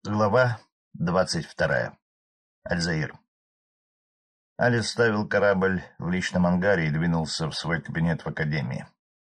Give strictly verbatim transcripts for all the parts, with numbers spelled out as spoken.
Глава двадцать вторая. Альзаир. Али ставил корабль в личном ангаре и двинулся в свой кабинет в академии.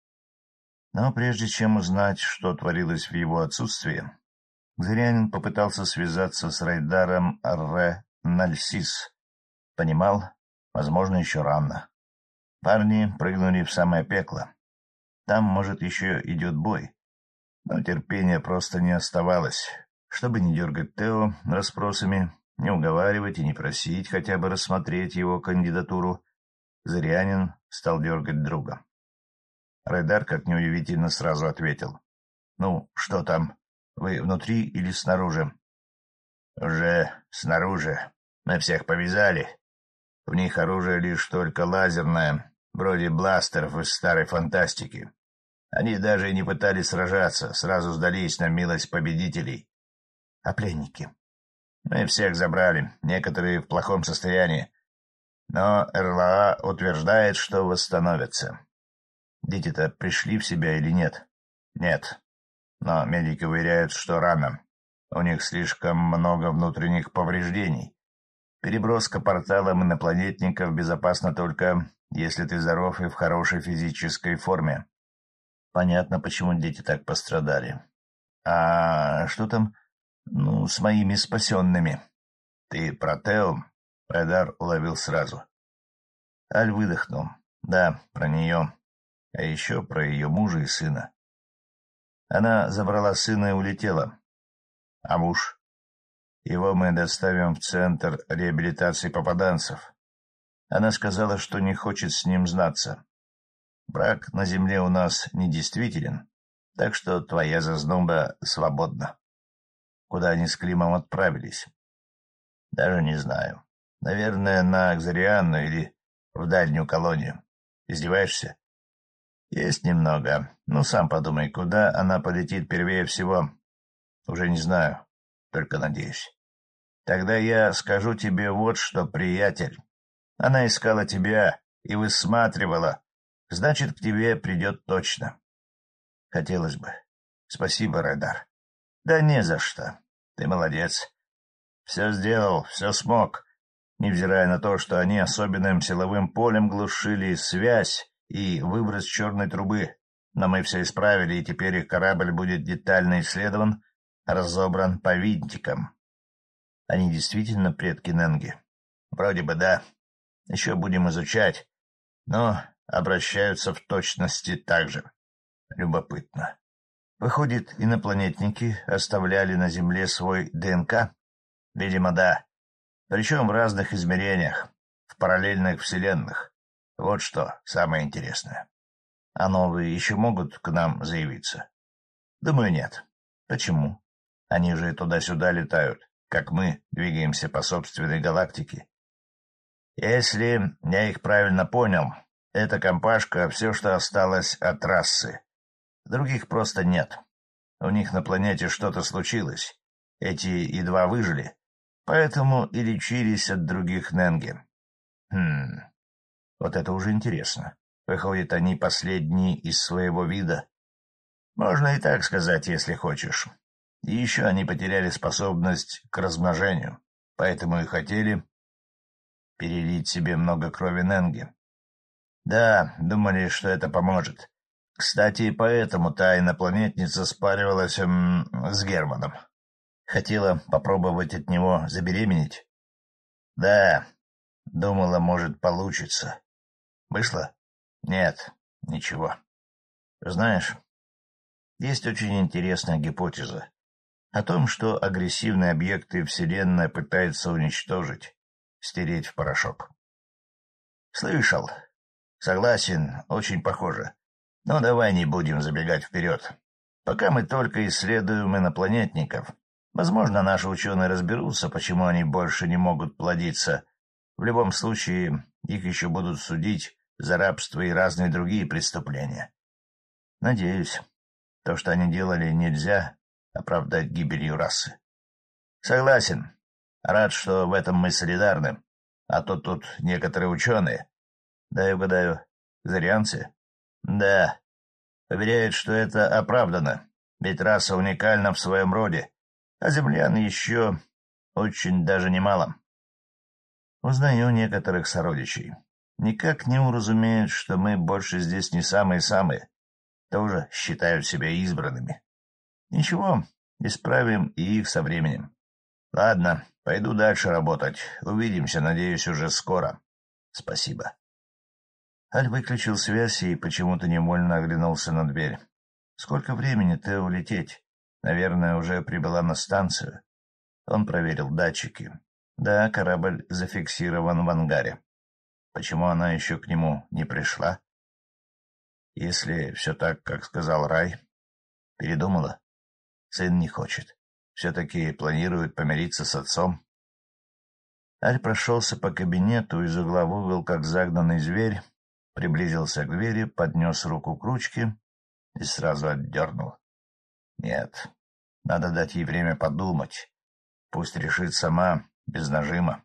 Но прежде чем узнать, что творилось в его отсутствии, Зырянин попытался связаться с Райдаром Ре-Нальсис. Понимал, возможно, еще рано. Парни прыгнули в самое пекло. Там, может, еще идет бой. Но терпения просто не оставалось. Чтобы не дергать Тео расспросами, не уговаривать и не просить хотя бы рассмотреть его кандидатуру, Зырянин стал дергать друга. Райдар, как неудивительно, сразу ответил. — Ну, что там? Вы внутри или снаружи? — Уже снаружи. Мы всех повязали. В них оружие лишь только лазерное, вроде бластеров из старой фантастики. Они даже и не пытались сражаться, сразу сдались на милость победителей. — А пленники? — Мы всех забрали, некоторые в плохом состоянии. Но эр эл а утверждает, что восстановятся. Дети-то пришли в себя или нет? — Нет. Но медики уверяют, что рано. У них слишком много внутренних повреждений. Переброска порталом инопланетников безопасна только, если ты здоров и в хорошей физической форме. Понятно, почему дети так пострадали. А что там, ну, с моими спасенными? Ты про Тео? Райдар уловил сразу. Аль выдохнул. Да, про нее. А еще про ее мужа и сына. Она забрала сына и улетела. А муж? Его мы доставим в центр реабилитации попаданцев. Она сказала, что не хочет с ним знаться. Брак на земле у нас недействителен, так что твоя зазноба свободна. Куда они с Климом отправились? Даже не знаю. Наверное, на Акзарианну или в дальнюю колонию. Издеваешься? Есть немного. Ну, сам подумай, куда она полетит первее всего. Уже не знаю, только надеюсь. Тогда я скажу тебе вот что, приятель. Она искала тебя и высматривала. Значит, к тебе придет точно. Хотелось бы. Спасибо, Райдар. Да не за что. Ты молодец. Все сделал, все смог, невзирая на то, что они особенным силовым полем глушили связь и выброс черной трубы. Но мы все исправили, и теперь их корабль будет детально исследован, разобран по винтикам. Они действительно предки Ненги? Вроде бы да. Еще будем изучать, но обращаются в точности так же. Любопытно. Выходит, инопланетники оставляли на Земле свой ДНК? Видимо, да. Причем в разных измерениях, в параллельных вселенных. Вот что самое интересное. А новые еще могут к нам заявиться? Думаю, нет. Почему? Они же туда-сюда летают, как мы двигаемся по собственной галактике. Если я их правильно понял, эта компашка — все, что осталось от расы. Других просто нет. У них на планете что-то случилось. Эти едва выжили, поэтому и лечились от других Ненги. Хм, вот это уже интересно. Выходит, они последние из своего вида? Можно и так сказать, если хочешь. И еще они потеряли способность к размножению, поэтому и хотели перелить себе много крови Ненги. Да, думали, что это поможет. Кстати, и поэтому та инопланетница спаривалась м, с Германом. Хотела попробовать от него забеременеть? Да, думала, может, получится. Вышло? Нет, ничего. Знаешь, есть очень интересная гипотеза о том, что агрессивные объекты Вселенная пытается уничтожить, стереть в порошок. Слышал. Согласен, очень похоже. Но давай не будем забегать вперед. Пока мы только исследуем инопланетников, возможно, наши ученые разберутся, почему они больше не могут плодиться. В любом случае, их еще будут судить за рабство и разные другие преступления. Надеюсь, то, что они делали, нельзя оправдать гибелью расы. Согласен. Рад, что в этом мы солидарны. А то тут некоторые ученые... Дай угадаю, зарианцы? Да. Уверяют, что это оправдано, ведь раса уникальна в своем роде. а землян еще очень даже немало. Узнаю некоторых сородичей. Никак не уразумеют, что мы больше здесь не самые-самые, тоже считают себя избранными. Ничего, исправим и их со временем. Ладно, пойду дальше работать. Увидимся, надеюсь, уже скоро. Спасибо. Аль выключил связь и почему-то невольно оглянулся на дверь. Сколько времени-то улететь? Наверное, уже прибыла на станцию. Он проверил датчики. Да, корабль зафиксирован в ангаре. Почему она еще к нему не пришла? Если все так, как сказал Рай, передумала. Сын не хочет. Все-таки планирует помириться с отцом. Аль прошелся по кабинету из угла в угол, как загнанный зверь, приблизился к двери, поднес руку к ручке и сразу отдернул. Нет, надо дать ей время подумать. Пусть решит сама, без нажима.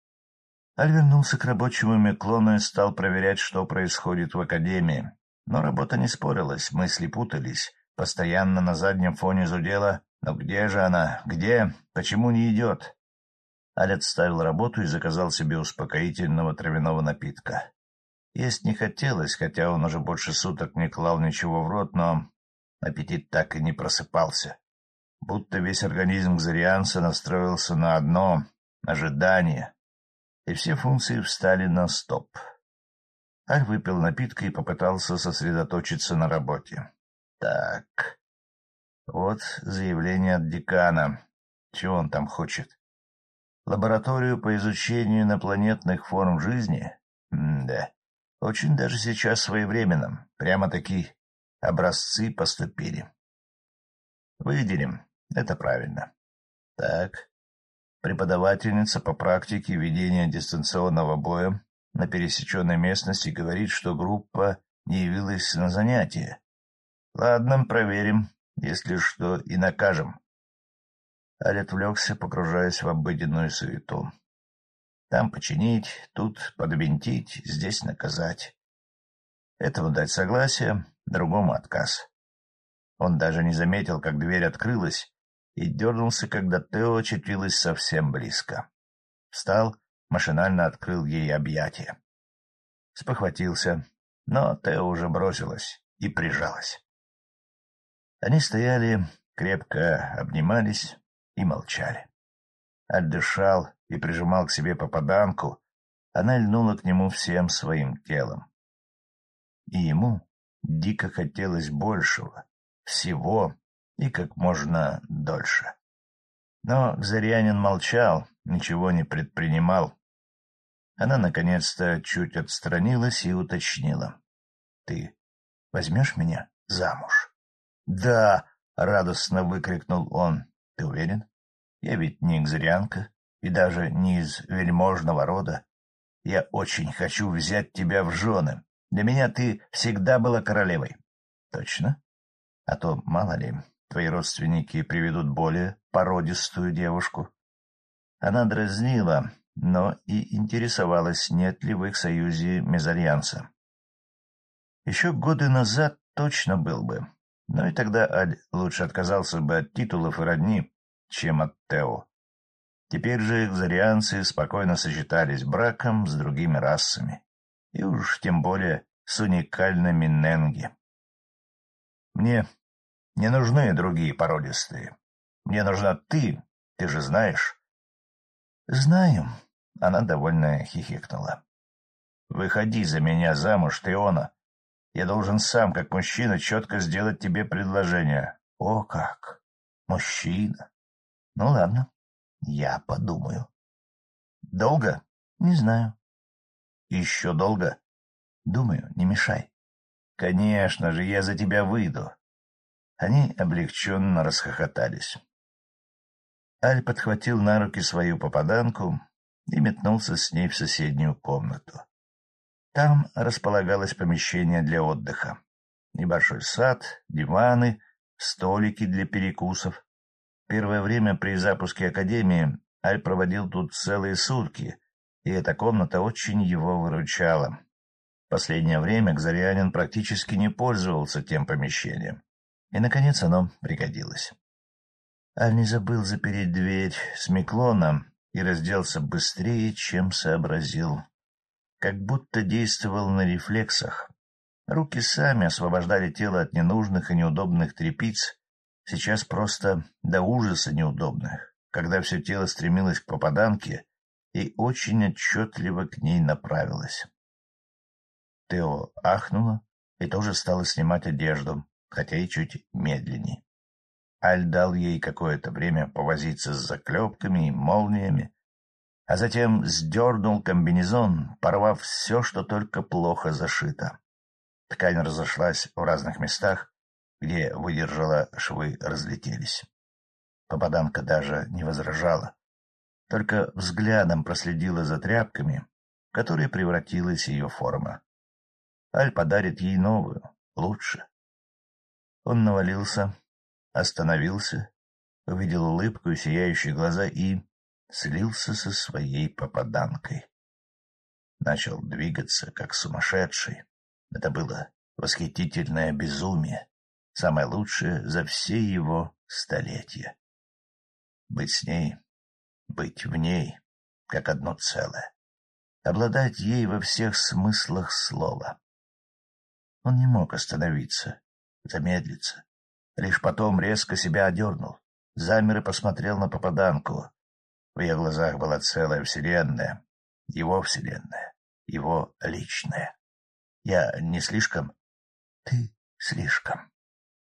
Аль вернулся к рабочему Меклону и стал проверять, что происходит в академии. Но работа не спорилась, мысли путались. Постоянно на заднем фоне зудела. Но где же она? Где? Почему не идет? Аль отставил работу и заказал себе успокоительного травяного напитка. Есть не хотелось, хотя он уже больше суток не клал ничего в рот, но аппетит так и не просыпался. Будто весь организм Кзарианца настроился на одно — ожидание, и все функции встали на стоп. Аль выпил напитка и попытался сосредоточиться на работе. Так, вот заявление от декана. Чего он там хочет? Лабораторию по изучению инопланетных форм жизни? М-да, очень даже сейчас своевременно. Прямо-таки образцы поступили. Выделим. Это правильно. Так, преподавательница по практике ведения дистанционного боя на пересеченной местности говорит, что группа не явилась на занятия. Ладно, проверим, если что, и накажем. Аль отвлекся, погружаясь в обыденную суету. Там починить, тут подвинтить, здесь наказать. Этому дать согласие, другому отказ. Он даже не заметил, как дверь открылась, и дернулся, когда Тео очутилась совсем близко. Встал, машинально открыл ей объятия. Спохватился, но Тео уже бросилась и прижалась. Они стояли, крепко обнимались и молчали. Отдышал и прижимал к себе попаданку, она льнула к нему всем своим телом. И ему дико хотелось большего, всего и как можно дольше. Но Кзарианин молчал, ничего не предпринимал. Она наконец-то чуть отстранилась и уточнила. — Ты возьмешь меня замуж? — Да! — радостно выкрикнул он. — Ты уверен? Я ведь не кзарианка и даже не из вельможного рода. Я очень хочу взять тебя в жены. Для меня ты всегда была королевой. — Точно? А то, мало ли, твои родственники приведут более породистую девушку. Она дразнила, но и интересовалась, нет ли в их союзе мезальянса. Еще годы назад точно был бы, но и тогда Аль лучше отказался бы от титулов и родни, чем от Тео. Теперь же кзарианцы спокойно сочетались браком с другими расами, и уж тем более с уникальными ненги. Мне не нужны другие породистые. Мне нужна ты, ты же знаешь. — Знаю, — она довольно хихикнула. — Выходи за меня замуж, Теона. Я должен сам, как мужчина, четко сделать тебе предложение. — О как! Мужчина! Ну ладно, я подумаю. — Долго? — Не знаю. — Еще долго? — Думаю, не мешай. — Конечно же, я за тебя выйду. Они облегченно расхохотались. Аль подхватил на руки свою попаданку и метнулся с ней в соседнюю комнату. Там располагалось помещение для отдыха. Небольшой сад, диваны, столики для перекусов. Первое время при запуске академии Аль проводил тут целые сутки, и эта комната очень его выручала. В последнее время Кзарианин практически не пользовался тем помещением. И, наконец, оно пригодилось. Аль не забыл запереть дверь с Миклона и разделся быстрее, чем сообразил. Как будто действовал на рефлексах. Руки сами освобождали тело от ненужных и неудобных тряпиц, сейчас просто до ужаса неудобных, когда все тело стремилось к попаданке и очень отчетливо к ней направилось. Тео ахнула и тоже стала снимать одежду, хотя и чуть медленней. Аль дал ей какое-то время повозиться с заклепками и молниями, а затем сдернул комбинезон, порвав все, что только плохо зашито. Ткань разошлась в разных местах, где выдержала, швы разлетелись. Попаданка даже не возражала, только взглядом проследила за тряпками, в которые превратилась ее форма. Аль подарит ей новую, лучше. Он навалился, остановился, увидел улыбку и сияющие глаза и слился со своей попаданкой. Начал двигаться, как сумасшедший. Это было восхитительное безумие, самое лучшее за все его столетия. Быть с ней, быть в ней, как одно целое, обладать ей во всех смыслах слова. Он не мог остановиться, замедлиться. Лишь потом резко себя одернул, замер и посмотрел на попаданку. В ее глазах была целая вселенная, его вселенная, его личная. Я не слишком? Ты слишком.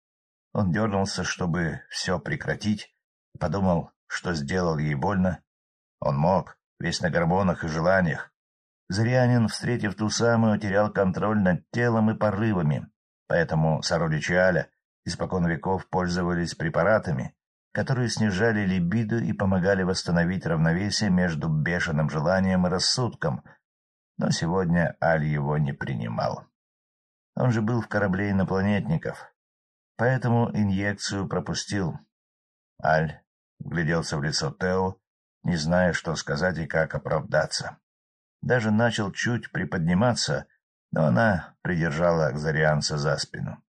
Он дернулся, чтобы все прекратить, и подумал, что сделал ей больно. Он мог, весь на гормонах и желаниях. Зырянин, встретив ту самую, терял контроль над телом и порывами, поэтому сородичи Аля испокон веков пользовались препаратами, которые снижали либидо и помогали восстановить равновесие между бешеным желанием и рассудком, но сегодня Аль его не принимал. Он же был в корабле инопланетников, поэтому инъекцию пропустил. Аль вгляделся в лицо Тео, не зная, что сказать и как оправдаться. Даже начал чуть приподниматься, но она придержала Кзарианца за спину.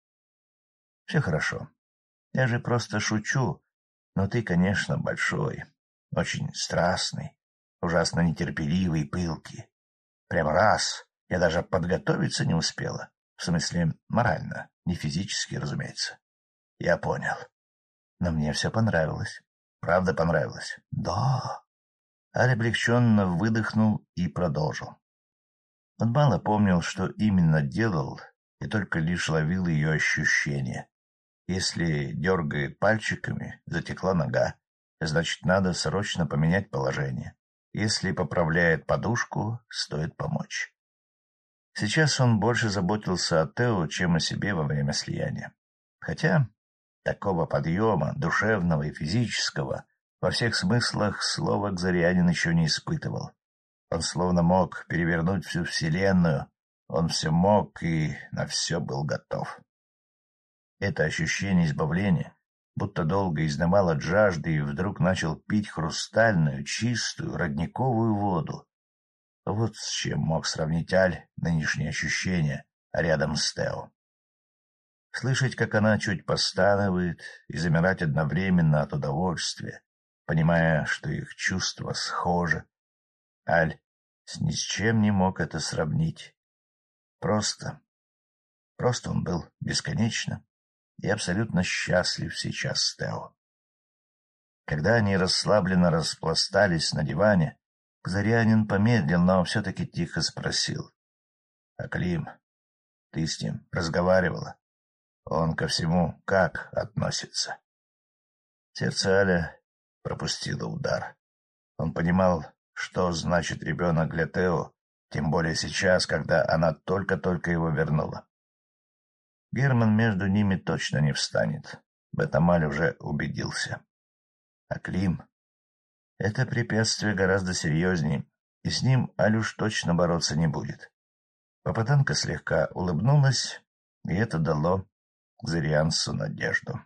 — Все хорошо. Я же просто шучу, но ты, конечно, большой, очень страстный, ужасно нетерпеливый и пылкий. Прям раз, я даже подготовиться не успела. В смысле, морально, не физически, разумеется. Я понял. Но мне все понравилось. Правда понравилось? Да. Аль облегченно выдохнул и продолжил. Он мало помнил, что именно делал, и только лишь ловил ее ощущения. Если дергает пальчиками, затекла нога, значит, надо срочно поменять положение. Если поправляет подушку, стоит помочь. Сейчас он больше заботился о Тео, чем о себе во время слияния. Хотя такого подъема, душевного и физического, во всех смыслах слова Кзарианин еще не испытывал. Он словно мог перевернуть всю вселенную, он все мог и на все был готов. Это ощущение избавления, будто долго изнывал от жажды и вдруг начал пить хрустальную, чистую, родниковую воду. Вот с чем мог сравнить Аль нынешние ощущения рядом с Тео. Слышать, как она чуть постанывает, и замирать одновременно от удовольствия, понимая, что их чувства схожи. Аль ни с чем не мог это сравнить. Просто, просто он был бесконечно и абсолютно счастлив сейчас с Тео. Когда они расслабленно распластались на диване, Кзарианин помедлил, но все-таки тихо спросил. — Аклим, ты с ним разговаривала? Он ко всему как относится? Сердце Аля пропустило удар. Он понимал, что значит ребенок для Тео, тем более сейчас, когда она только-только его вернула. Герман между ними точно не встанет, в этом Аль уже убедился. А Клим — это препятствие гораздо серьезнее, и с ним Аль уж точно бороться не будет. Попаданка слегка улыбнулась, и это дало Кзарианцу надежду.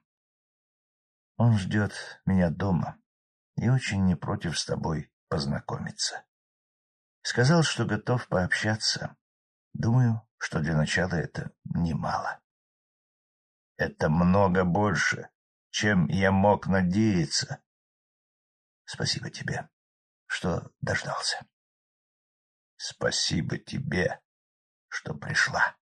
Он ждет меня дома и очень не против с тобой познакомиться. Сказал, что готов пообщаться. Думаю, что для начала это немало. Это много больше, чем я мог надеяться. Спасибо тебе, что дождался. Спасибо тебе, что пришла.